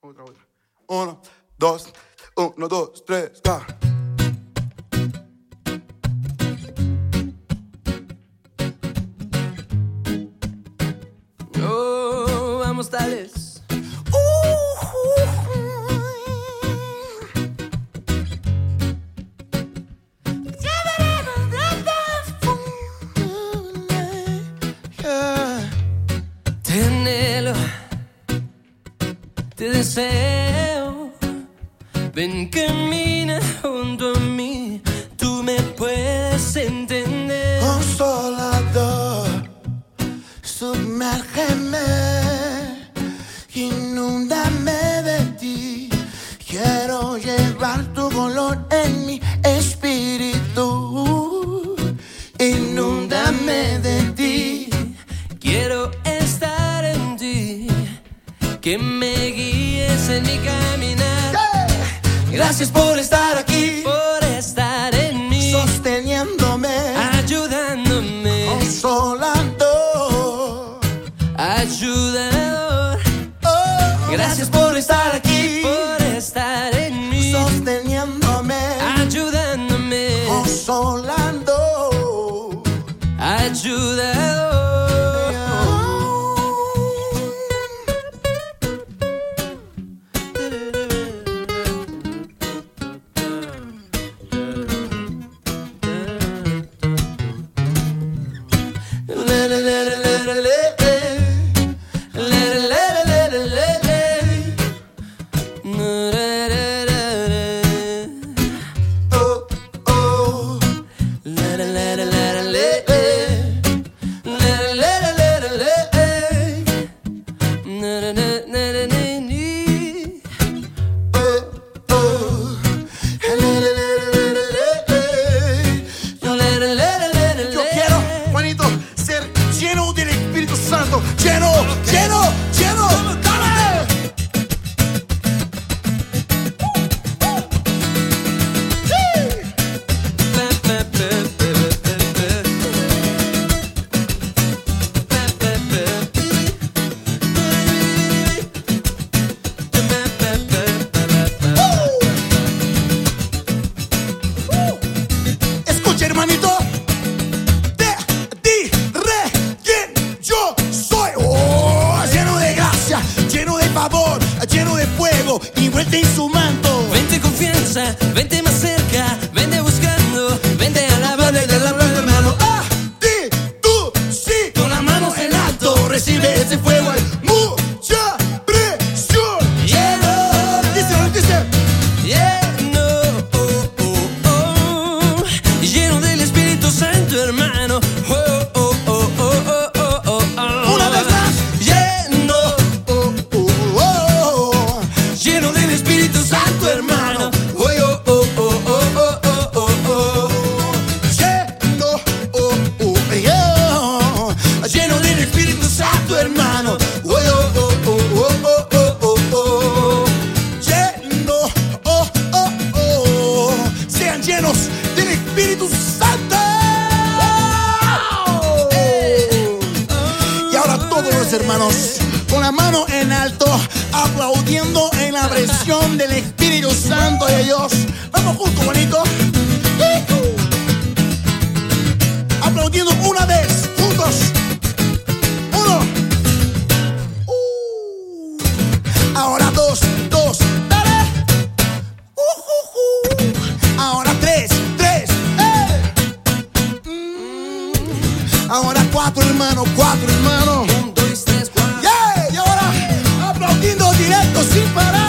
Otra. Uno, dos, tres, ga. Oh, vamos tales. Te anhelo, te deseo. Ven, camina junto a mí. Tú me puedes entender. Consolador, sumérgeme, inúndame de ti. Quiero llevar tu color en mi espíritu. Inúndame de ti. Quiero estar en ti, que me guíes en mi caminar. Gracias por estar aquí, por estar en mí, sosteniéndome, ayudándome, consolando, ayudador. Gracias por estar aquí, por estar en mí, sosteniéndome, ayudándome, consolando, ayudador. Lleno de fuego, envuelta en su manto. Vente confianza, vente más cerca, vente buscando, vente a la banda y de la mano, hermano. A ti, tú, sí, con las manos en alto, recibe ese fuego. Hay mucha presión. Lleno, dice, lleno, lleno del Espíritu Santo, hermano. Una vez más. Lleno del Espíritu Santo, hermano. Lleno del Espíritu Santo, hermano. Sean llenos del Espíritu Santo. Y ahora todos los hermanos con la mano en alto, aplaudiendo en la presión del Espíritu Santo de Dios. Vamos juntos, bonito. Aplaudiendo una vez, juntos. Uno. Ahora dos, dale. Ahora tres. Ahora cuatro, hermano. 1, 2, 3, 4. Y ahora aplaudiendo directo sin parar.